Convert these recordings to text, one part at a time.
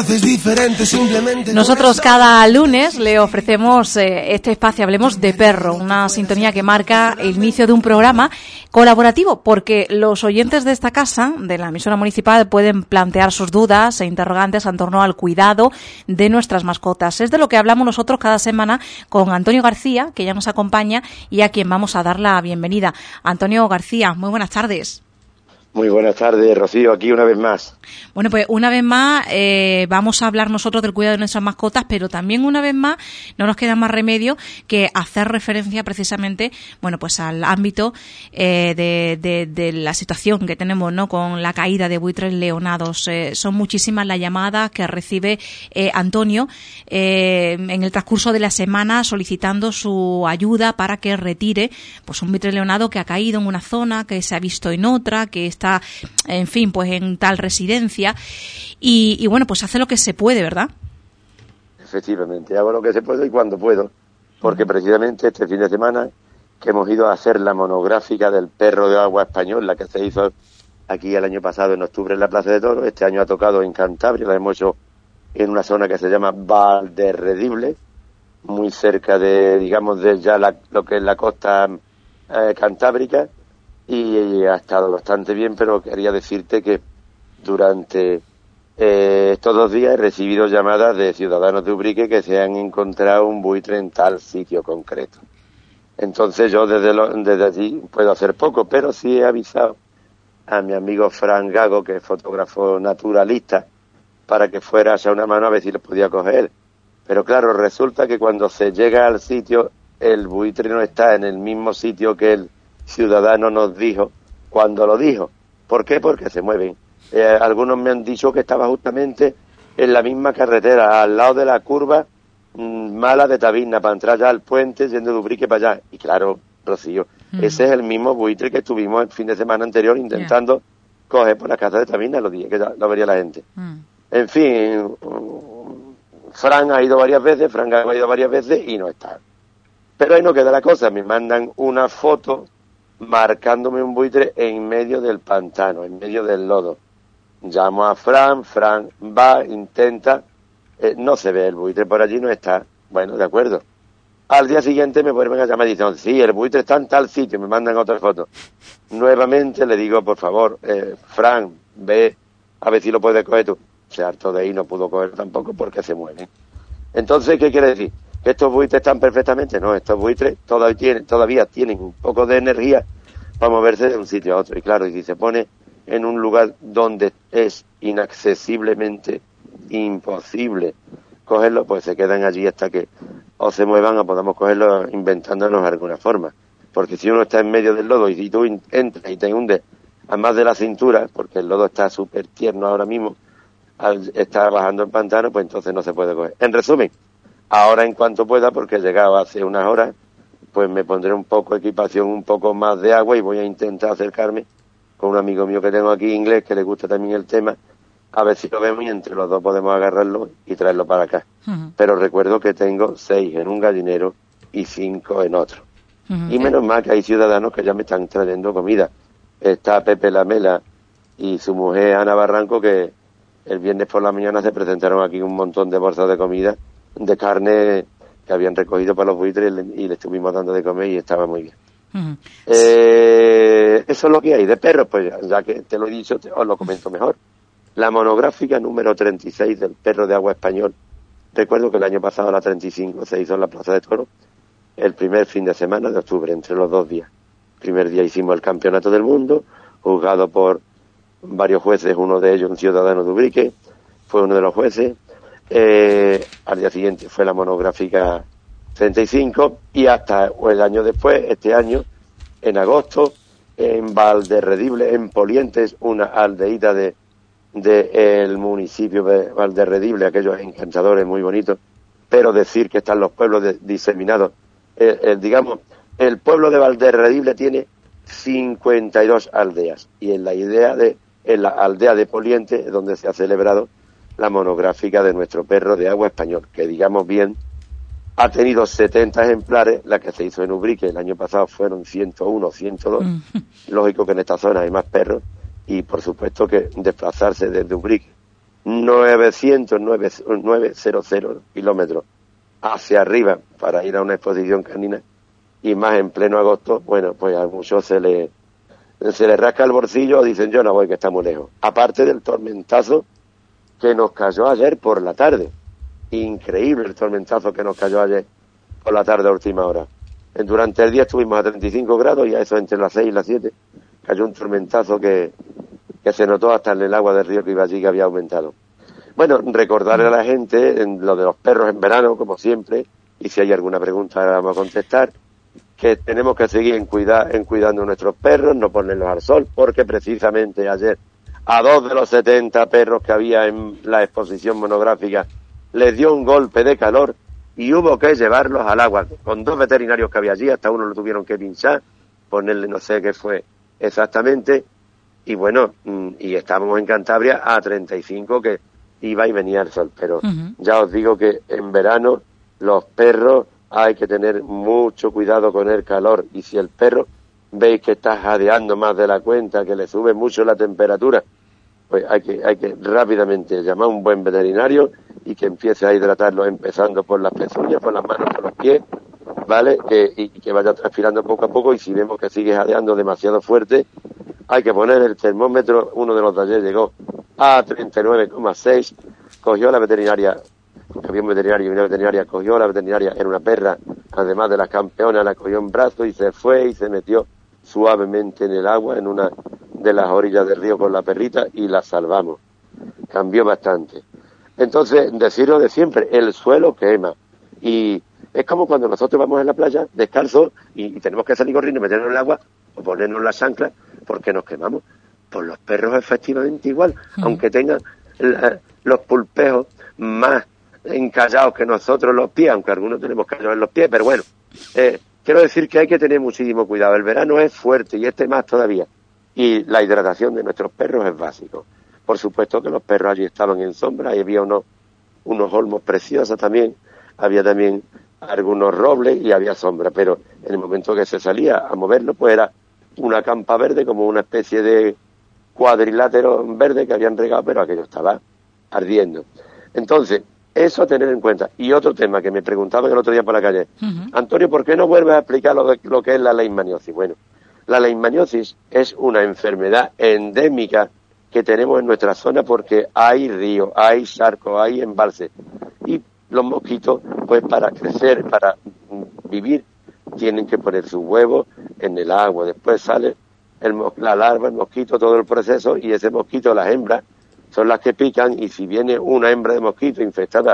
haces diferente simplemente. Nosotros cada lunes le ofrecemos este espacio, Hablemos de Perro, una sintonía que marca el inicio de un programa colaborativo, porque los oyentes de esta casa, de la emisora municipal, pueden plantear sus dudas e interrogantes en torno al cuidado de nuestras mascotas. Es de lo que hablamos nosotros cada semana con Antonio García, que ya nos acompaña y a quien vamos a dar la bienvenida. Antonio García, muy buenas tardes. Muy buenas tardes, Rocío, aquí una vez más. Bueno, pues una vez más vamos a hablar nosotros del cuidado de nuestras mascotas, pero también una vez más no nos queda más remedio que hacer referencia precisamente, bueno, pues al ámbito de la situación que tenemos, ¿no?, con la caída de buitres leonados. Son muchísimas las llamadas que recibe Antonio en el transcurso de la semana solicitando su ayuda para que retire pues un buitre leonado que ha caído en una zona, que se ha visto en otra, que está, en fin, pues en tal residencia y bueno, pues hace lo que se puede, ¿verdad? Efectivamente, hago lo que se puede y cuando puedo, porque precisamente este fin de semana que hemos ido a hacer la monográfica del perro de agua español, la que se hizo aquí el año pasado en octubre en la Plaza de Toros, este año ha tocado en Cantabria, la hemos hecho en una zona que se llama Valderredible, muy cerca de, digamos, de ya lo que es la costa cantábrica, y ha estado bastante bien, pero quería decirte que durante estos 2 días he recibido llamadas de ciudadanos de Ubrique que se han encontrado un buitre en tal sitio concreto. Entonces yo desde allí puedo hacer poco, pero sí he avisado a mi amigo Fran Gago, que es fotógrafo naturalista, para que fuera a echar una mano a ver si lo podía coger. Pero claro, resulta que cuando se llega al sitio, el buitre no está en el mismo sitio que el ciudadano nos dijo cuando lo dijo. ¿Por qué? Porque se mueven. Algunos me han dicho que estaba justamente en la misma carretera, al lado de la curva mala de Tabirna, para entrar ya al puente yendo de Ubrique para allá. Y claro, Rocío, ese es el mismo buitre que estuvimos el fin de semana anterior intentando coger por la casa de Tabirna, los días que ya lo vería la gente. En fin, Fran ha ido varias veces y no está. Pero ahí no queda la cosa, me mandan una foto marcándome un buitre en medio del pantano, en medio del lodo. Llamo a Fran va, intenta, no se ve el buitre, por allí no está. Bueno, de acuerdo. Al día siguiente me vuelven a llamar y dicen, sí, el buitre está en tal sitio, me mandan otra foto. Nuevamente le digo, por favor, Fran, ve a ver si lo puedes coger tú. Se hartó de ahí, no pudo coger tampoco porque se mueven. Entonces, ¿qué quiere decir? ¿Que estos buitres están perfectamente? No, estos buitres todavía tienen un poco de energía para moverse de un sitio a otro. Y claro, y si se pone en un lugar donde es inaccesiblemente imposible cogerlo, pues se quedan allí hasta que o se muevan o podamos cogerlo inventándonos alguna forma. Porque si uno está en medio del lodo y si tú entras y te hundes a más de la cintura, porque el lodo está súper tierno ahora mismo, al estar bajando el pantano, pues entonces no se puede coger. En resumen, ahora en cuanto pueda, porque he llegado hace unas horas, pues me pondré un poco de equipación, un poco más de agua y voy a intentar acercarme con un amigo mío que tengo aquí inglés, que le gusta también el tema, a ver si lo vemos y entre los dos podemos agarrarlo y traerlo para acá. Pero recuerdo que tengo 6 en un gallinero y 5 en otro. Y menos mal que hay ciudadanos que ya me están trayendo comida. Está Pepe Lamela y su mujer Ana Barranco, que el viernes por la mañana se presentaron aquí un montón de bolsas de comida, de carne que habían recogido para los buitres y le estuvimos dando de comer y estaba muy bien. Eso es lo que hay. De perros, pues ya que te lo he dicho, os lo comento mejor. La monográfica número 36 del perro de agua español. Recuerdo que el año pasado, la 35, se hizo en la Plaza de Toros, el primer fin de semana de octubre, entre los 2 días. El primer día hicimos el campeonato del mundo, juzgado por varios jueces, uno de ellos un ciudadano de Ubrique, fue uno de los jueces. Al día siguiente fue la monográfica 35 y hasta el año después, este año, en agosto, en Valderredible, en Polientes, una aldeíta del municipio de Valderredible, aquellos encantadores muy bonitos, pero decir que están los pueblos diseminados. Digamos, el pueblo de Valderredible tiene 52 aldeas y en la aldea de Polientes, donde se ha celebrado la monográfica de nuestro perro de agua español, que digamos bien, ha tenido 70 ejemplares, la que se hizo en Ubrique el año pasado fueron 101, 102, lógico que en esta zona hay más perros, y por supuesto que desplazarse desde Ubrique 900 kilómetros hacia arriba para ir a una exposición canina, y más en pleno agosto, bueno, pues a muchos se le rasca el bolsillo, dicen yo no voy, que está muy lejos. Aparte del tormentazo que nos cayó ayer por la tarde. Increíble el tormentazo que nos cayó ayer por la tarde a última hora. Durante el día estuvimos a 35 grados y a eso entre las 6 y las 7 cayó un tormentazo que se notó hasta en el agua del río que iba allí, que había aumentado. Bueno, recordarle a la gente en lo de los perros en verano, como siempre, y si hay alguna pregunta vamos a contestar, que tenemos que seguir cuidando nuestros perros, no ponerlos al sol, porque precisamente ayer a 2 de los 70 perros que había en la exposición monográfica les dio un golpe de calor y hubo que llevarlos al agua, con 2 veterinarios que había allí, hasta uno lo tuvieron que pinchar, ponerle no sé qué fue exactamente, y bueno, y estábamos en Cantabria a 35, que iba y venía el sol, pero ya os digo que en verano los perros hay que tener mucho cuidado con el calor, y si el perro veis que está jadeando más de la cuenta, que le sube mucho la temperatura, pues hay que rápidamente llamar a un buen veterinario y que empiece a hidratarlo, empezando por las pezuñas, por las manos, por los pies, ¿vale? Y que vaya transpirando poco a poco, y si vemos que sigue jadeando demasiado fuerte, hay que poner el termómetro. Uno de los de ayer llegó a 39,6, cogió la veterinaria, porque había un veterinario y una veterinaria, cogió la veterinaria, era una perra, además de la campeona, la cogió en brazos y se fue y se metió suavemente en el agua, en una de las orillas del río con la perrita, y la salvamos. Cambió bastante. Entonces, deciros de siempre, el suelo quema, y es como cuando nosotros vamos en la playa descalzos y tenemos que salir corriendo y meternos en el agua o ponernos las anclas porque nos quemamos. Pues los perros efectivamente igual, aunque tengan los pulpejos más encallados que nosotros los pies, aunque algunos tenemos callos en los pies, pero bueno, quiero decir que hay que tener muchísimo cuidado. El verano es fuerte y este más todavía, y la hidratación de nuestros perros es básico. Por supuesto que los perros allí estaban en sombra, y había unos olmos preciosos también, había también algunos robles y había sombra, pero en el momento que se salía a moverlo, pues era una campa verde, como una especie de cuadrilátero verde que habían regado, pero aquello estaba ardiendo. Entonces, eso a tener en cuenta. Y otro tema que me preguntaban el otro día por la calle, Antonio, ¿por qué no vuelves a explicar lo que es la leishmaniosis? Bueno, la leishmaniosis es una enfermedad endémica que tenemos en nuestra zona porque hay ríos, hay charcos, hay embalses, y los mosquitos, pues para crecer, para vivir, tienen que poner sus huevos en el agua. Después sale la larva, el mosquito, todo el proceso, y ese mosquito, las hembras, son las que pican, y si viene una hembra de mosquito infectada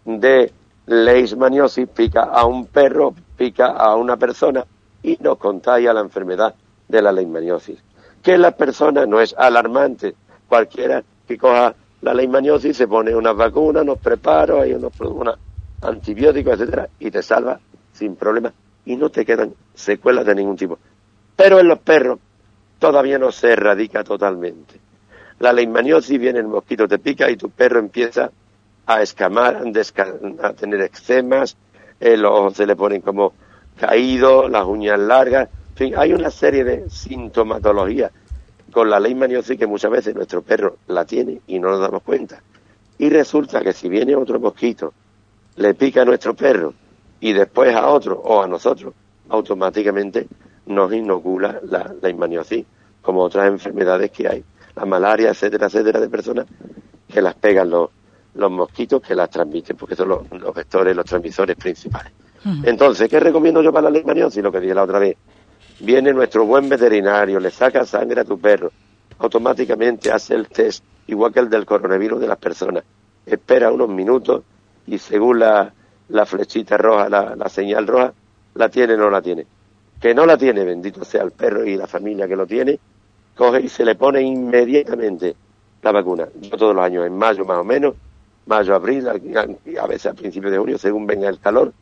de leishmaniosis, pica a un perro, pica a una persona y nos contagia la enfermedad de la leishmaniosis. Que la persona no es alarmante, cualquiera que coja la leishmaniosis se pone unas vacunas, unos preparos, hay unos antibióticos, etcétera, y te salva sin problema y no te quedan secuelas de ningún tipo. Pero en los perros todavía no se erradica totalmente. La leishmaniosis viene, el mosquito te pica y tu perro empieza a escamar, a tener eczemas, los ojos se le ponen como caídos, las uñas largas, en fin, hay una serie de sintomatologías con la leishmaniosis que muchas veces nuestro perro la tiene y no nos damos cuenta. Y resulta que si viene otro mosquito, le pica a nuestro perro y después a otro o a nosotros, automáticamente nos inocula la leishmaniosis, como otras enfermedades que hay, la malaria, etcétera, etcétera, de personas que las pegan los mosquitos que las transmiten, porque son los vectores, los transmisores principales. Entonces, ¿qué recomiendo yo para la leishmaniosis? Lo que dije la otra vez. Viene nuestro buen veterinario, le saca sangre a tu perro, automáticamente hace el test, igual que el del coronavirus de las personas. Espera unos minutos y según la flechita roja, la señal roja, la tiene o no la tiene. Que no la tiene, bendito sea el perro y la familia que lo tiene, coge y se le pone inmediatamente la vacuna. Yo todos los años, en mayo más o menos, mayo, abril, a veces a principios de junio, según venga el calor,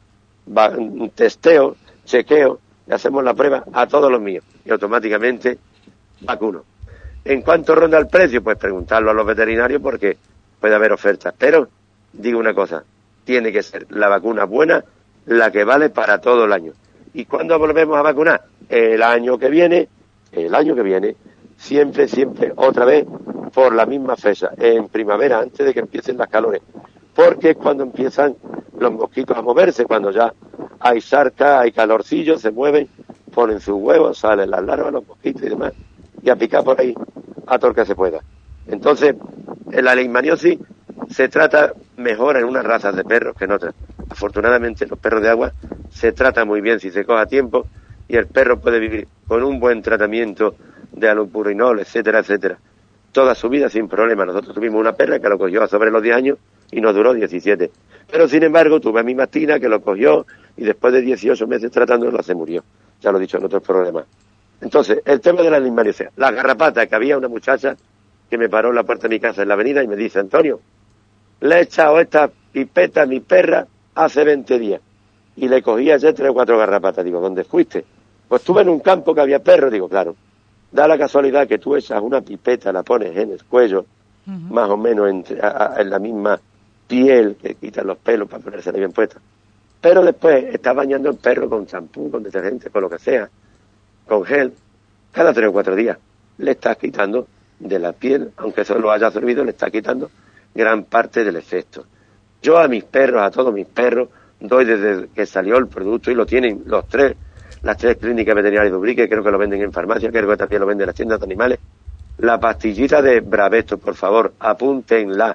testeo, chequeo, le hacemos la prueba a todos los míos y automáticamente vacuno. ¿En cuánto ronda el precio? Pues preguntarlo a los veterinarios porque puede haber ofertas. Pero digo una cosa, tiene que ser la vacuna buena, la que vale para todo el año. ¿Y cuándo volvemos a vacunar? El año que viene, siempre, otra vez, por la misma fecha, en primavera, antes de que empiecen las calores, porque es cuando empiezan los mosquitos a moverse, cuando ya hay sarca, hay calorcillo, se mueven, ponen sus huevos, salen las larvas, los mosquitos y demás, y a picar por ahí a todo lo que se pueda. Entonces, la leishmaniosis se trata mejor en unas razas de perros que en otras. Afortunadamente, los perros de agua se trata muy bien si se coge a tiempo, y el perro puede vivir con un buen tratamiento de allopurinol, etcétera, etcétera, toda su vida sin problema. Nosotros tuvimos una perra que lo cogió a sobre los 10 años y nos duró 17. Pero sin embargo, tuve a mi Martina que lo cogió y después de 18 meses tratándolo se murió. Ya lo he dicho en otros problemas. Entonces, el tema de la leishmaniasis, la garrapata, que había una muchacha que me paró en la puerta de mi casa en la avenida y me dice: Antonio, le he echado esta pipeta a mi perra hace 20 días y le cogí ayer 3 o 4 garrapatas. Digo, ¿dónde fuiste? Pues estuve en un campo que había perros. Digo, claro, da la casualidad que tú echas una pipeta, la pones en el cuello, más o menos en la misma piel, que quitan los pelos para ponérsela bien puesta. Pero después estás bañando el perro con champú, con detergente, con lo que sea, con gel, cada 3 o 4 días. Le estás quitando de la piel, aunque solo haya absorbido, le estás quitando gran parte del efecto. Yo a mis perros, a todos mis perros, doy desde que salió el producto, y lo tienen las 3 clínicas veterinarias de Ubrique, creo que lo venden en farmacia, creo que también lo venden en las tiendas de animales, la pastillita de Bravecto, por favor, apúntenla,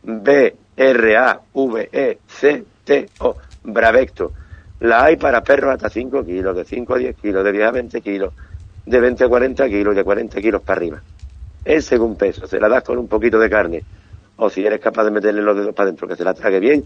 B-R-A-V-E-C-T-O, Bravecto. La hay para perros hasta 5 kilos, de 5 a 10 kilos, de 10 a 20 kilos, de 20 a 40 kilos y de 40 kilos para arriba. Es según peso, se la das con un poquito de carne, o si eres capaz de meterle los dedos para adentro, que se la trague bien,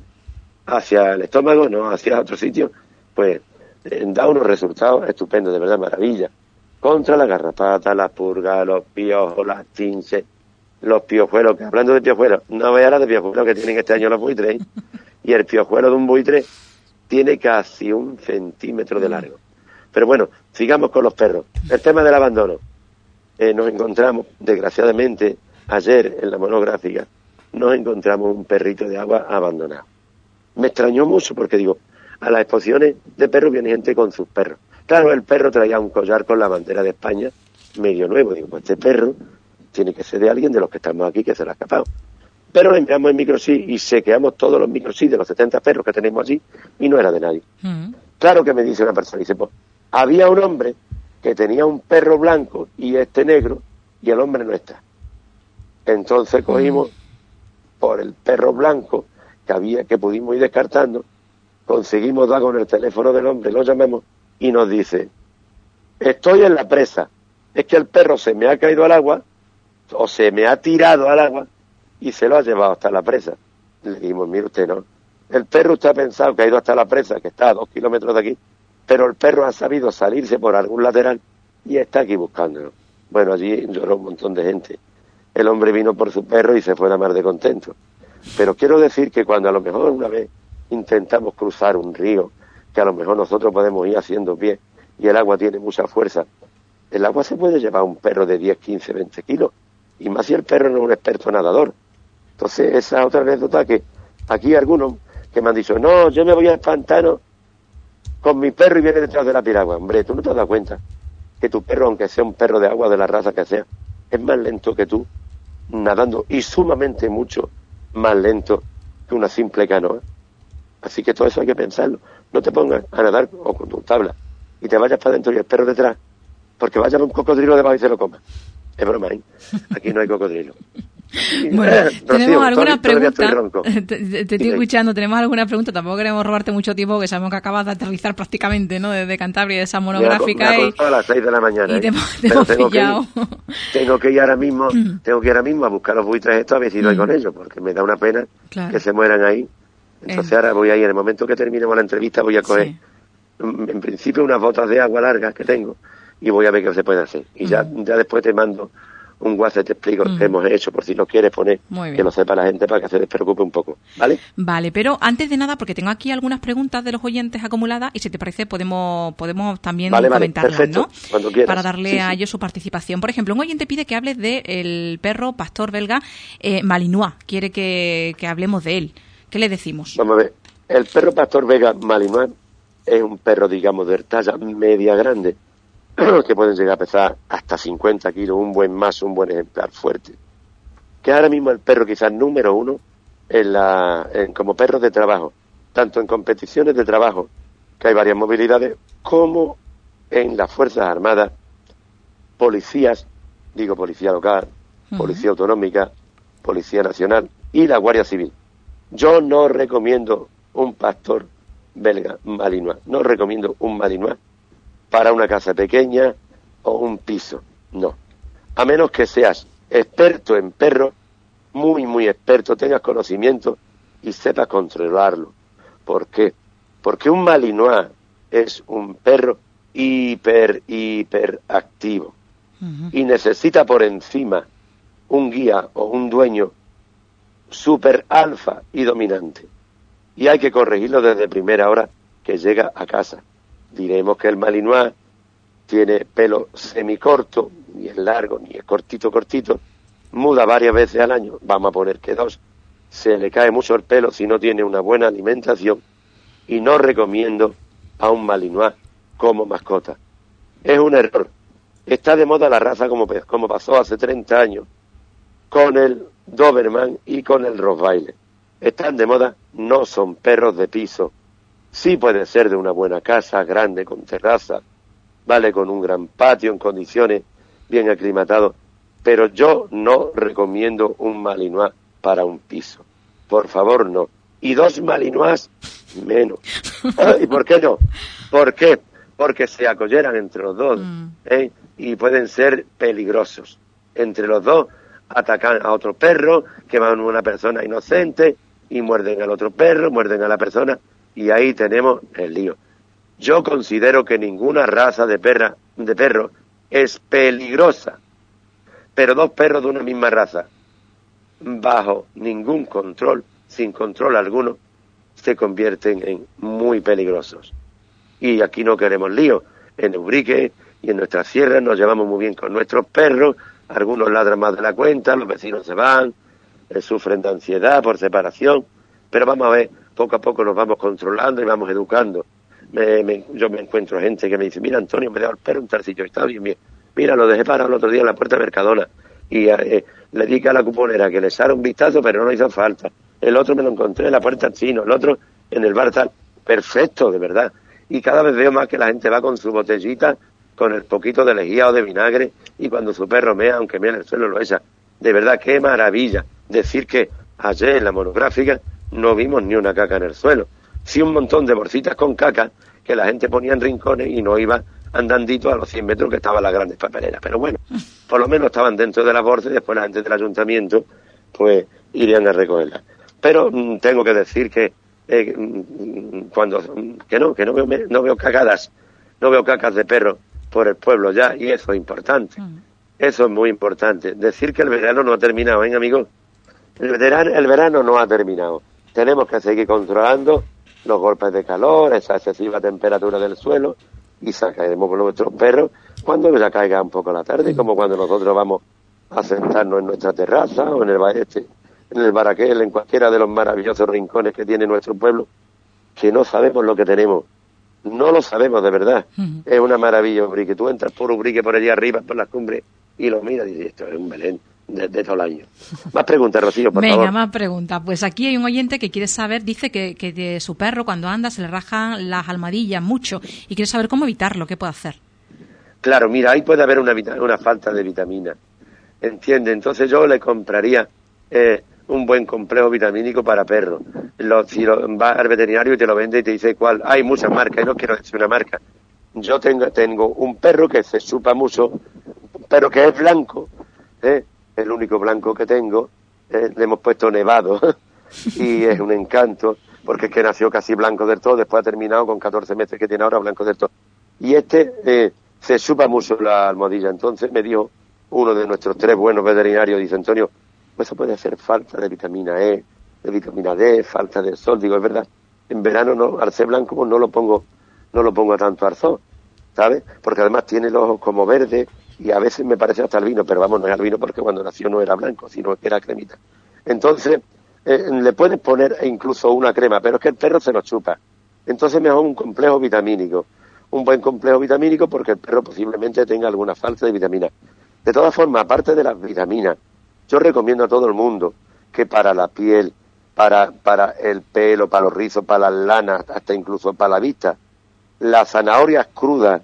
hacia el estómago, no hacia otro sitio, pues da unos resultados estupendos, de verdad, maravilla. Contra la garrapata, la purga, los piojos, las chinches, los piojuelos, que hablando de piojuelos, no veas la de piojuelos que tienen este año los buitres, y el piojuelo de un buitre tiene casi 1 centímetro de largo. Pero bueno, sigamos con los perros. El tema del abandono. Nos encontramos, desgraciadamente, ayer en la monográfica, nos encontramos un perrito de agua abandonado. Me extrañó mucho porque digo, a las exposiciones de perros viene gente con sus perros. Claro, el perro traía un collar con la bandera de España, medio nuevo. Digo, pues este perro tiene que ser de alguien de los que estamos aquí que se lo ha escapado. Pero le enviamos el microchip y sequeamos todos los microchips de los 70 perros que tenemos allí y no era de nadie. Claro que me dice una persona, dice, pues, había un hombre que tenía un perro blanco y este negro y el hombre no está. Entonces cogimos por el perro blanco que pudimos ir descartando, conseguimos dar con el teléfono del hombre, lo llamamos y nos dice: estoy en la presa, es que el perro se me ha caído al agua o se me ha tirado al agua y se lo ha llevado hasta la presa. Le dijimos, mire usted, no, el perro usted ha pensado que ha ido hasta la presa, que está a 2 kilómetros de aquí, pero el perro ha sabido salirse por algún lateral y está aquí buscándolo. Bueno, allí lloró un montón de gente. El hombre vino por su perro y se fue la mar de contento. Pero quiero decir que cuando a lo mejor una vez intentamos cruzar un río, que a lo mejor nosotros podemos ir haciendo pie y el agua tiene mucha fuerza, el agua se puede llevar a un perro de 10, 15, 20 kilos, y más si el perro no es un experto nadador. Entonces, esa otra anécdota que aquí algunos que me han dicho, no, yo me voy al pantano con mi perro y viene detrás de la piragua. Hombre, tú no te has dado cuenta que tu perro, aunque sea un perro de agua de la raza que sea, es más lento que tú nadando y sumamente mucho más lento que una simple canoa. Así que todo eso hay que pensarlo. No te pongas a nadar o con tu tabla y te vayas para adentro y el perro detrás, porque vaya un cocodrilo debajo y se lo coma. Es broma, ¿eh? Aquí no hay cocodrilo. Bueno, tenemos algunas preguntas. Te estoy escuchando, tenemos alguna pregunta. Tampoco queremos robarte mucho tiempo, que sabemos que acabas de aterrizar prácticamente, ¿no? Desde Cantabria, de esa monográfica. Me ha costado a las 6 de la mañana. Y te hemos pillado. Tengo que ir ahora mismo a buscar los buitres estos a ver si doy con ellos, porque me da una pena que se mueran ahí. Entonces ahora voy a ir, en el momento que terminemos la entrevista, voy a coger, en principio, unas botas de agua largas que tengo y voy a ver qué se puede hacer. Y ya después te mando un WhatsApp, te explico lo que hemos hecho, por si lo quieres poner, que lo sepa la gente para que se despreocupe un poco, ¿vale? Vale, pero antes de nada, porque tengo aquí algunas preguntas de los oyentes acumuladas y si te parece podemos también comentarlas, perfecto, ¿no? Cuando quieras. Para darle a ellos su participación. Por ejemplo, un oyente pide que hables del perro pastor belga Malinois, quiere que hablemos de él. ¿Qué le decimos? Vamos a ver, el perro pastor belga Malinois es un perro, digamos, de talla media grande, que pueden llegar a pesar hasta 50 kilos, un buen mazo, un buen ejemplar fuerte. que es ahora mismo el perro quizás número uno como perro de trabajo, tanto en competiciones de trabajo, que hay varias movilidades, como en las Fuerzas Armadas, policías, digo policía local, policía autonómica, policía nacional y la Guardia Civil. Yo no recomiendo un pastor belga malinois, no recomiendo un malinois para una casa pequeña o un piso, no. A menos que seas experto en perros, muy, muy experto, tengas conocimiento y sepas controlarlo. ¿Por qué? Porque un malinois es un perro hiper activo y necesita por encima un guía o un dueño super alfa y dominante. Y hay que corregirlo desde primera hora que llega a casa. Diremos que el malinois tiene pelo semicorto, ni es largo, ni es cortito, muda varias veces al año, vamos a poner que 2, se le cae mucho el pelo si no tiene una buena alimentación, y no recomiendo a un malinois como mascota. Es un error. Está de moda la raza como pasó hace 30 años con el Doberman y con el Rottweiler. Están de moda, no son perros de piso. Sí puede ser de una buena casa, grande, con terraza, vale, con un gran patio, en condiciones, bien aclimatado, pero yo no recomiendo un malinois para un piso. Por favor, no. Y 2 malinois, menos. ¿Y por qué no? ¿Por qué? Porque se acolleran entre los dos, y pueden ser peligrosos. Entre los dos atacan a otro perro, que va a una persona inocente, y muerden al otro perro, muerden a la persona, y ahí tenemos el lío. Yo considero que ninguna raza de perro es peligrosa, pero 2 perros de una misma raza, bajo ningún control, sin control alguno, se convierten en muy peligrosos. Y aquí no queremos lío. En Ubrique y en nuestras sierras nos llevamos muy bien con nuestros perros, algunos ladran más de la cuenta, los vecinos se van, sufren de ansiedad por separación, pero vamos a ver, poco a poco nos vamos controlando y vamos educando. Yo me encuentro gente que me dice, mira Antonio, me he dado el perro un tarcillo, está bien, mira, lo dejé parado el otro día en la puerta de Mercadona, y le dije a la cuponera que le echara un vistazo, pero no hizo falta. El otro me lo encontré en la puerta del chino, el otro en el bar tal. Perfecto, de verdad. Y cada vez veo más que la gente va con su botellita, con el poquito de lejía o de vinagre, y cuando su perro mea, aunque mea en el suelo, lo echa. De verdad, qué maravilla decir que ayer en la monográfica no vimos ni una caca en el suelo. Sí, un montón de bolsitas con caca que la gente ponía en rincones y no iba andandito a los 100 metros que estaban las grandes papeleras. Pero bueno, por lo menos estaban dentro de la bolsa y después la gente del ayuntamiento pues irían a recogerlas. Pero tengo que decir que no veo cagadas, no veo cacas de perro por el pueblo ya, y eso es importante. Eso es muy importante. Decir que el verano no ha terminado, ¿eh, amigos? El verano no ha terminado. Tenemos que seguir controlando los golpes de calor, esa excesiva temperatura del suelo, y sacaremos con nuestros perros cuando ya caiga un poco la tarde, como cuando nosotros vamos a sentarnos en nuestra terraza o en el Baraquel, en cualquiera de los maravillosos rincones que tiene nuestro pueblo, que no sabemos lo que tenemos. No lo sabemos de verdad. Es una maravilla, Ubrique. Tú entras por Ubrique, por allí arriba, por las cumbres, y lo miras y dices, esto es un Belén de todo el año. Más preguntas, Rocío, por favor. Venga, más preguntas. Pues aquí hay un oyente que quiere saber, dice que de su perro cuando anda se le rajan las almohadillas mucho y quiere saber cómo evitarlo, qué puede hacer. Claro, mira, ahí puede haber una falta de vitamina, ¿entiende? Entonces yo le compraría un buen complejo vitamínico para perros. Si vas al veterinario y te lo vende y te dice cuál, hay muchas marcas y no quiero decir una marca. Yo tengo un perro que se chupa mucho, pero que es blanco, el único blanco que tengo, le hemos puesto Nevado y es un encanto, porque es que nació casi blanco del todo, después ha terminado con 14 meses que tiene ahora blanco del todo. Y se chupa mucho la almohadilla. Entonces me dijo uno de nuestros 3 buenos veterinarios, dice Antonio, pues eso puede hacer falta de vitamina E, de vitamina D, falta de sol. Digo, es verdad, en verano no, al ser blanco pues no lo pongo tanto al sol, ¿sabes? Porque además tiene los ojos como verdes y a veces me parece hasta albino, pero vamos, no es albino porque cuando nació no era blanco, sino que era cremita. Entonces, le puedes poner incluso una crema, pero es que el perro se lo chupa. Entonces mejor un complejo vitamínico, un buen complejo vitamínico, porque el perro posiblemente tenga alguna falta de vitamina. De todas formas, aparte de las vitaminas, Yo recomiendo a todo el mundo que para la piel, para el pelo, para los rizos, para las lanas, hasta incluso para la vista, la zanahoria cruda,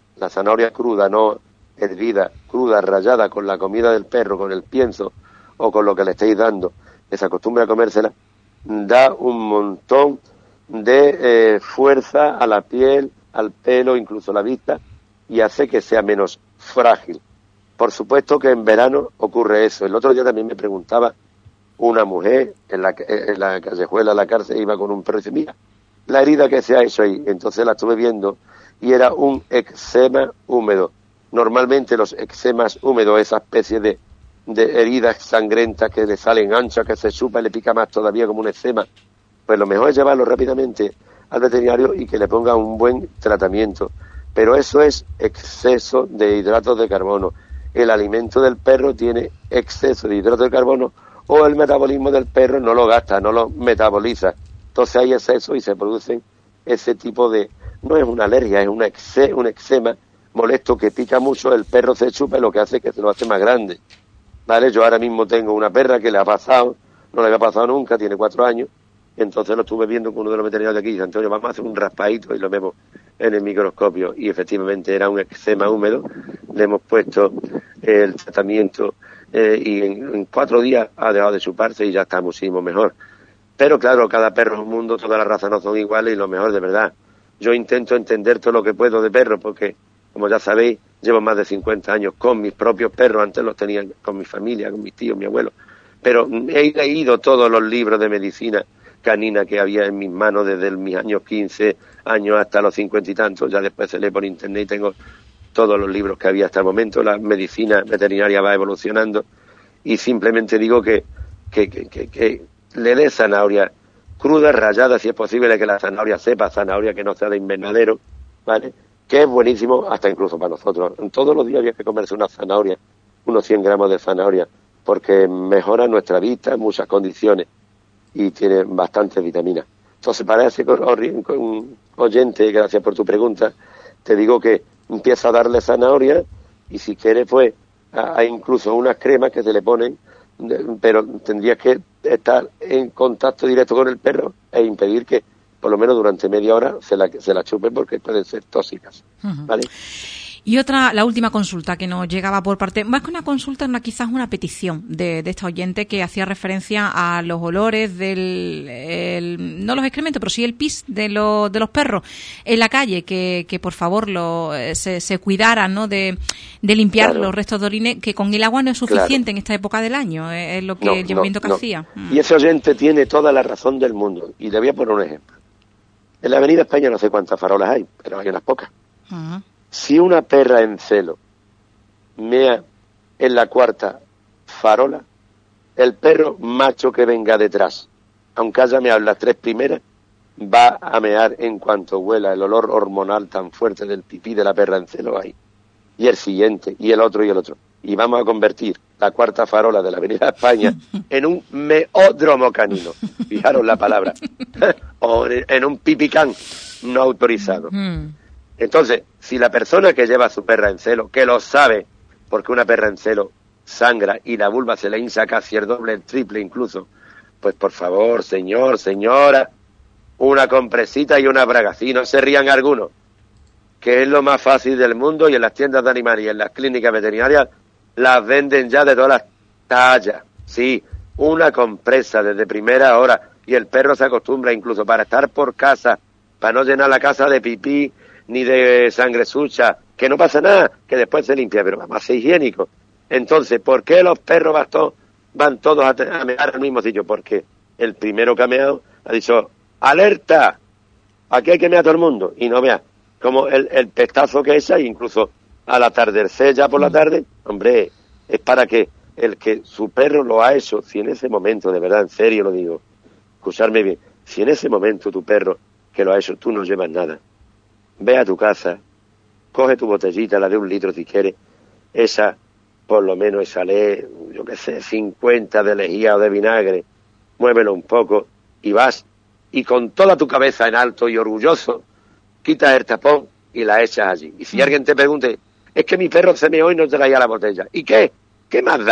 no hervida, cruda, rallada con la comida del perro, con el pienso o con lo que le estéis dando, que se acostumbre a comérsela, da un montón de fuerza a la piel, al pelo, incluso a la vista, y hace que sea menos frágil. Por supuesto que en verano ocurre eso. El otro día también me preguntaba una mujer en la callejuela de la cárcel, iba con un perro y dice, mira, la herida que se ha hecho ahí. Entonces la estuve viendo y era un eczema húmedo. Normalmente los eczemas húmedos, esa especie de heridas sangrentas que le salen anchas, que se chupa y le pica más todavía como un eczema, pues lo mejor es llevarlo rápidamente al veterinario y que le ponga un buen tratamiento. Pero eso es exceso de hidratos de carbono. El alimento del perro tiene exceso de hidratos de carbono o el metabolismo del perro no lo gasta, no lo metaboliza. Entonces hay exceso y se producen ese tipo de... No es una alergia, es un eczema molesto que pica mucho, el perro se chupa y lo que hace es que se lo hace más grande. ¿Vale? Yo ahora mismo tengo una perra que le ha pasado, no le había pasado nunca, tiene 4 años, entonces lo estuve viendo con uno de los veterinarios de aquí, dice, Antonio, vamos a hacer un raspadito y lo vemos en el microscopio, y efectivamente era un eczema húmedo, le hemos puesto el tratamiento y en 4 días ha dejado de chuparse y ya está muchísimo mejor. Pero claro, cada perro es un mundo, todas las razas no son iguales y lo mejor de verdad. Yo intento entender todo lo que puedo de perros porque, como ya sabéis, llevo más de 50 años con mis propios perros, antes los tenía con mi familia, con mis tíos, mi abuelo, pero he leído todos los libros de medicina canina que había en mis manos desde mis años 15 años hasta los 50 y tantos, ya después se lee por internet y tengo todos los libros que había hasta el momento. La medicina veterinaria va evolucionando y simplemente digo que le dé zanahoria cruda, rallada, si es posible que la zanahoria sepa, zanahoria que no sea de invernadero, ¿vale? Que es buenísimo hasta incluso para nosotros. Todos los días había que comerse una zanahoria, unos 100 gramos de zanahoria, porque mejora nuestra vista en muchas condiciones y tiene bastantes vitaminas. Entonces, para ese oyente, gracias por tu pregunta, te digo que empieza a darle zanahoria y si quieres, pues, hay incluso unas cremas que se le ponen, pero tendrías que estar en contacto directo con el perro e impedir que por lo menos durante media hora se la chupen porque pueden ser tóxicas, ¿vale? Y la última consulta que nos llegaba por parte, más que una consulta, quizás una petición de esta oyente que hacía referencia a los olores no los excrementos, pero sí el pis de los perros en la calle, que por favor se cuidaran, ¿no? de limpiar los restos de orines, que con el agua no es suficiente en esta época del año, es lo que el llamamiento que hacía. Y ese oyente tiene toda la razón del mundo, y le voy a poner un ejemplo. En la Avenida España no sé cuántas farolas hay, pero hay unas pocas. Si una perra en celo mea en la 4ª farola, el perro macho que venga detrás, aunque haya meado las 3 primeras, va a mear en cuanto huela el olor hormonal tan fuerte del pipí de la perra en celo ahí. Y el siguiente, y el otro, y el otro. Y vamos a convertir la 4ª farola de la Avenida España en un meódromo canino. Fijaros la palabra. O en un pipicán no autorizado. Entonces, si la persona que lleva a su perra en celo, que lo sabe, porque una perra en celo sangra y la vulva se le hincha casi el doble, el triple incluso, pues por favor, señor, señora, una compresita y una braga. Si no se rían algunos, que es lo más fácil del mundo, y en las tiendas de animales y en las clínicas veterinarias las venden ya de todas las tallas. Sí, una compresa desde primera hora, y el perro se acostumbra incluso para estar por casa, para no llenar la casa de pipí ni de sangre sucia, que no pasa nada, que después se limpia, pero vamos a ser higiénicos. Entonces, ¿por qué los perros van todos a mear al mismo sitio? Porque el primero que ha meado ha dicho, ¡alerta! Aquí hay que mear a todo el mundo. Y no vea, como el pestazo que echa, incluso al atardecer ya por la tarde, hombre, es para que el que su perro lo ha hecho, si en ese momento, de verdad, en serio lo digo, escucharme bien, si en ese momento tu perro que lo ha hecho, tú no llevas nada, ve a tu casa, coge tu botellita, la de 1 litro si quieres, esa, por lo menos échale, yo qué sé, 50 de lejía o de vinagre, muévelo un poco y vas, y con toda tu cabeza en alto y orgulloso, quitas el tapón y la echas allí. Y si alguien te pregunte, es que mi perro se meó y no traía la botella, ¿y qué? ¿Qué más da?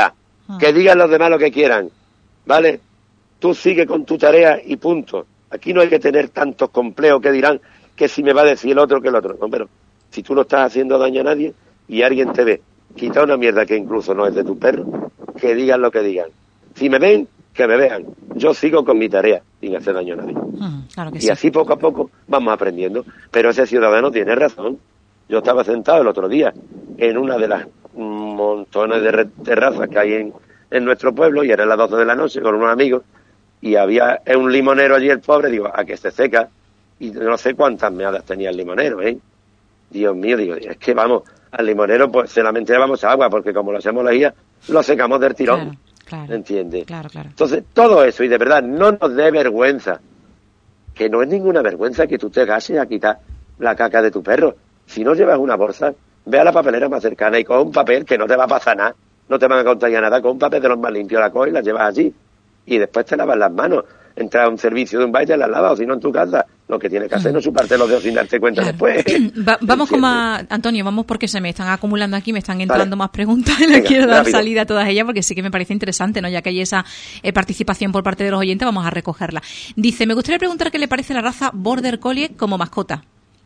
Que digan los demás lo que quieran, ¿vale? Tú sigue con tu tarea y punto. Aquí no hay que tener tantos complejos que dirán que si me va a decir el otro que el otro. No, pero si tú no estás haciendo daño a nadie y alguien te ve, quita una mierda que incluso no es de tu perro, que digan lo que digan. Si me ven, que me vean. Yo sigo con mi tarea sin hacer daño a nadie. Claro que y sí. así poco a poco vamos aprendiendo. Pero ese ciudadano tiene razón. Yo estaba sentado el otro día en una de las montones de terrazas que hay en nuestro pueblo y eran las 12 de la noche con unos amigos y había un limonero allí, el pobre, digo, a que se seca, y no sé cuántas meadas tenía el limonero, Dios mío, digo, es que vamos, al limonero pues solamente llevamos agua, porque como lo hacemos la guía, lo secamos del tirón, claro, ¿entiendes? Claro. Entonces, todo eso, y de verdad, no nos dé vergüenza, que no es ninguna vergüenza que tú te gases a quitar la caca de tu perro. Si no llevas una bolsa, ve a la papelera más cercana y coge un papel que no te va a pasar nada, no te van a contagiar nada, con un papel de los más limpios la coges y la llevas allí. Y después te lavas las manos. Entras a un servicio de un baile y te las lavas, o si no en tu casa. Lo que tienes que hacer no es chuparte los dedos sin darte cuenta después. Vamos con más, Antonio, vamos porque se me están acumulando aquí, me están entrando más preguntas y les quiero dar rápido. salida a todas ellas porque sí que me parece interesante, ¿no? Ya que hay esa participación por parte de los oyentes, vamos a recogerla. Dice, me gustaría preguntar qué le parece la raza Border Collie como mascota.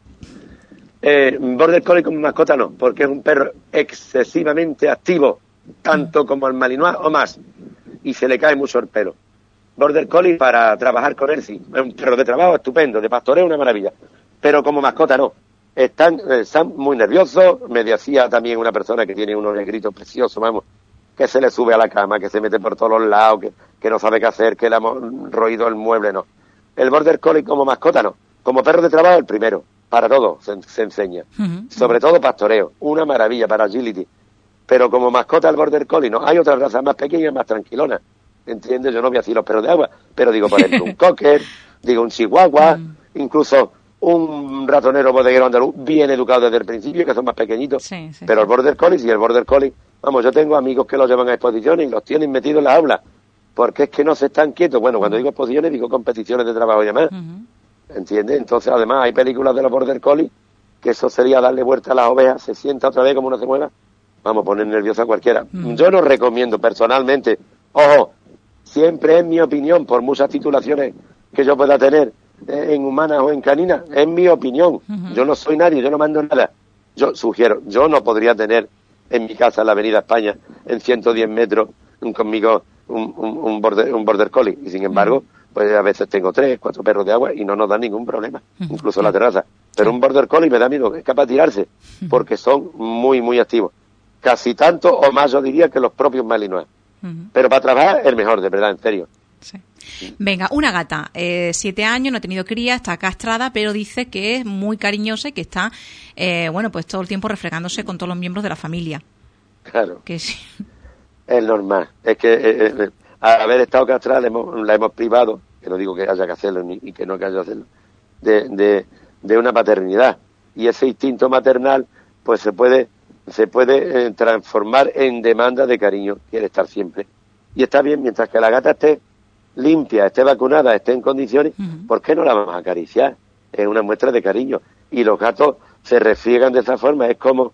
Border Collie como mascota no, porque es un perro excesivamente activo, tanto como el Malinois o más, y se le cae mucho el pelo. Border Collie para trabajar con él sí, es un perro de trabajo estupendo, de pastoreo una maravilla, pero como mascota no. Están muy nerviosos, me decía también una persona que tiene unos negritos preciosos, vamos, que se le sube a la cama, que se mete por todos los lados, que no sabe qué hacer, que le hemos roído el mueble, no. El Border Collie como mascota no, como perro de trabajo el primero, para todo se enseña, sobre todo pastoreo, una maravilla para agility, pero como mascota el Border Collie no, hay otras razas más pequeñas, más tranquilonas, ¿entiendes? Yo no voy a decir los perros de agua, pero digo, por ejemplo, un cocker, digo, un chihuahua, incluso un ratonero bodeguero andaluz bien educado desde el principio, que son más pequeñitos, pero el Border Collie, sí, el Border Collie, vamos, yo tengo amigos que los llevan a exposiciones y los tienen metidos en la aula, porque es que no se están quietos. Bueno, cuando digo exposiciones, digo competiciones de trabajo y demás, ¿entiendes? Entonces, además, hay películas de los Border Collie, que eso sería darle vuelta a las ovejas, se sienta otra vez como una cebuela, vamos a poner nerviosa a cualquiera. Yo no recomiendo personalmente, ojo, siempre es mi opinión, por muchas titulaciones que yo pueda tener en humanas o en caninas, es mi opinión. Yo no soy nadie, yo no mando nada. Yo sugiero, yo no podría tener en mi casa en la Avenida España, en 110 metros, conmigo un border collie. Y sin embargo, pues a veces tengo 3, 4 perros de agua y no nos dan ningún problema, incluso en la terraza. Pero un border collie me da miedo, es capaz de tirarse, porque son muy, muy activos. Casi tanto o más, yo diría, que los propios malinois. Pero para trabajar, el mejor, de verdad, en serio. Sí. Venga, una gata, 7 años, no ha tenido cría, está castrada, pero dice que es muy cariñosa y que está, bueno, pues todo el tiempo refregándose con todos los miembros de la familia. Claro. Que sí. Es normal. Es que al haber estado castrada la hemos privado, que no digo que haya que hacerlo ni que no haya que hacerlo, de una paternidad. Y ese instinto maternal, pues se puede transformar en demanda de cariño. Quiere estar siempre. Y está bien, mientras que la gata esté limpia, esté vacunada, esté en condiciones, ¿por qué no la vamos a acariciar? Es una muestra de cariño. Y los gatos se refriegan de esa forma, es como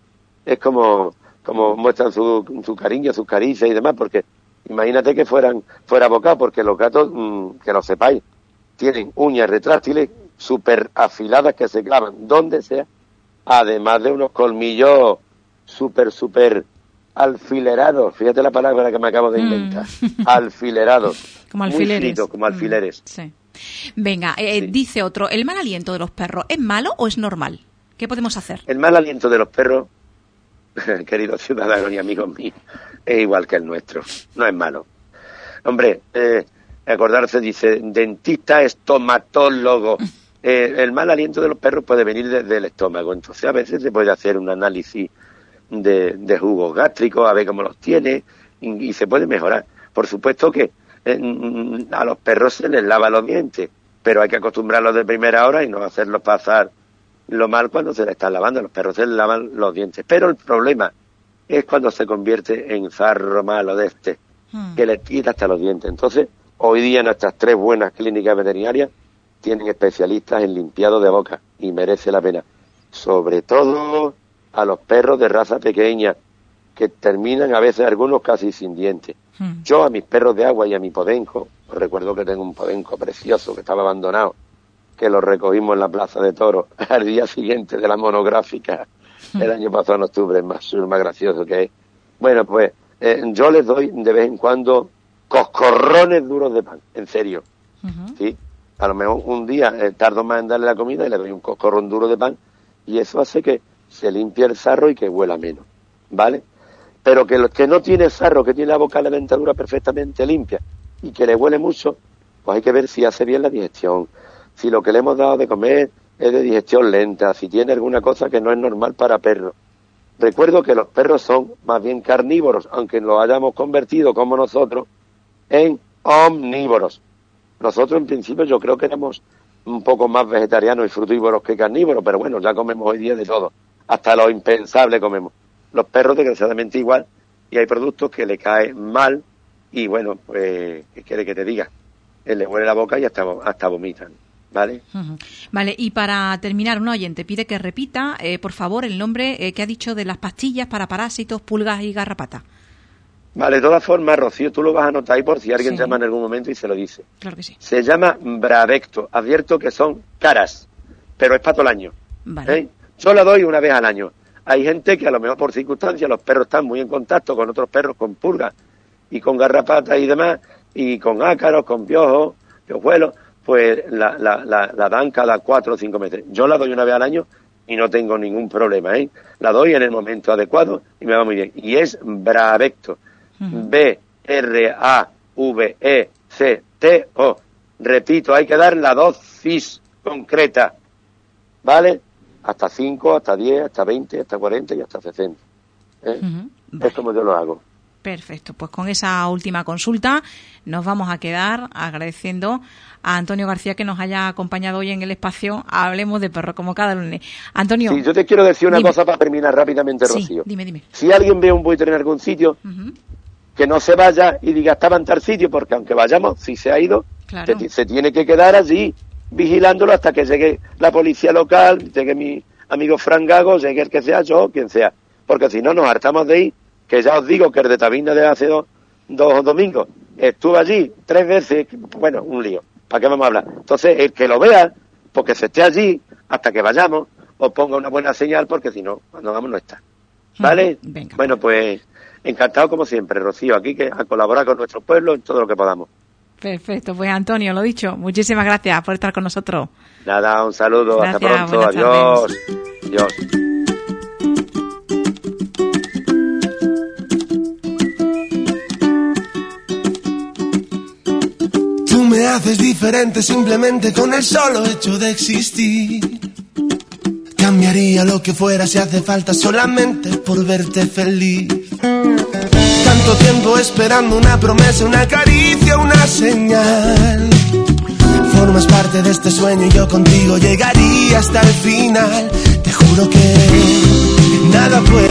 muestran su cariño, sus caricias y demás, porque imagínate que fuera bocados, porque los gatos, que lo sepáis, tienen uñas retráctiles súper afiladas que se clavan donde sea, además de unos colmillos súper alfilerados, fíjate la palabra que me acabo de inventar, alfilerados, como alfileres, muy fritos, como alfileres. Sí. Venga, dice otro, ¿el mal aliento de los perros es malo o es normal? ¿Qué podemos hacer? El mal aliento de los perros, queridos ciudadanos y amigos míos, es igual que el nuestro, no es malo. Hombre, acordarse, dice, dentista, estomatólogo. El mal aliento de los perros puede venir desde el estómago, entonces a veces se puede hacer un análisis de jugos gástricos, a ver cómo los tiene, y se puede mejorar. Por supuesto que a los perros se les lava los dientes, pero hay que acostumbrarlos de primera hora y no hacerlos pasar lo mal cuando se les están lavando. Los perros se les lavan los dientes, pero el problema es cuando se convierte en zarro malo de que les quita hasta los dientes. Entonces, hoy día nuestras 3 buenas clínicas veterinarias tienen especialistas en limpiado de boca y merece la pena, sobre todo a los perros de raza pequeña, que terminan a veces algunos casi sin dientes. Yo a mis perros de agua y a mi podenco, os recuerdo que tengo un podenco precioso que estaba abandonado, que lo recogimos en la Plaza de Toros al día siguiente de la monográfica, el año pasado en octubre, más gracioso que es. Bueno, pues yo les doy de vez en cuando coscorrones duros de pan, en serio, ¿sí? A lo mejor un día tardo más en darle la comida y le doy un coscorrón duro de pan, y eso hace que se limpie el sarro y que huela menos, ¿vale? Pero que el que no tiene sarro, que tiene la boca, la dentadura perfectamente limpia y que le huele mucho, pues hay que ver si hace bien la digestión, si lo que le hemos dado de comer es de digestión lenta, si tiene alguna cosa que no es normal para perros. Recuerdo que los perros son más bien carnívoros, aunque los hayamos convertido como nosotros en omnívoros. Nosotros en principio yo creo que éramos un poco más vegetarianos y frutívoros que carnívoros, pero bueno, ya comemos hoy día de todo, hasta lo impensable comemos. Los perros desgraciadamente igual, y hay productos que le caen mal y bueno, pues, ¿qué quiere que te diga? Le huele la boca y hasta vomitan, ¿vale? Vale, y para terminar, un oyente pide que repita, por favor, el nombre que ha dicho de las pastillas para parásitos, pulgas y garrapatas. Vale, de todas formas, Rocío, tú lo vas a anotar ahí por si alguien llama en algún momento y se lo dice. Claro que sí. Se llama Bravecto. Advierto que son caras, pero es para todo el año. Vale. Yo la doy una vez al año. Hay gente que a lo mejor por circunstancias los perros están muy en contacto con otros perros, con pulgas y con garrapatas y demás, y con ácaros, con piojos, piojuelos, pues la dan cada 4 o 5 meses. Yo la doy una vez al año y no tengo ningún problema, La doy en el momento adecuado y me va muy bien. Y es Bravecto. Bravecto. Repito, hay que dar la dosis concreta, ¿vale? Hasta 5, hasta 10, hasta 20, hasta 40 y hasta 60. Vale. Es como yo lo hago. Perfecto, pues con esa última consulta nos vamos a quedar agradeciendo a Antonio García que nos haya acompañado hoy en el espacio Hablemos de Perros, como cada lunes. Antonio. Sí, yo te quiero decir una cosa para terminar rápidamente, Rocío. Sí, dime. Si alguien ve un buitre en algún sitio, que no se vaya y diga estaba en tal sitio, porque aunque vayamos, si se ha ido, claro, se tiene que quedar allí vigilándolo hasta que llegue la policía local, llegue mi amigo Fran Gago, llegue el que sea yo, quien sea, porque si no nos hartamos de ir, que ya os digo que el de Tabina de hace dos domingos estuvo allí 3 veces, bueno, un lío, ¿para qué vamos a hablar? Entonces, el que lo vea, porque se esté allí hasta que vayamos, os ponga una buena señal, porque si no, cuando vamos no está, ¿vale? Venga. Bueno, pues encantado como siempre, Rocío, aquí a colaborar con nuestro pueblo en todo lo que podamos. Perfecto, pues Antonio, lo dicho, muchísimas gracias por estar con nosotros. Nada, un saludo, gracias, hasta pronto, adiós. Adiós. Tú me haces diferente simplemente con el solo hecho de existir. Cambiaría lo que fuera si hace falta solamente por verte feliz. Tanto tiempo esperando una promesa, una caricia, una señal. Formas parte de este sueño y yo contigo llegaría hasta el final. Te juro que nada puede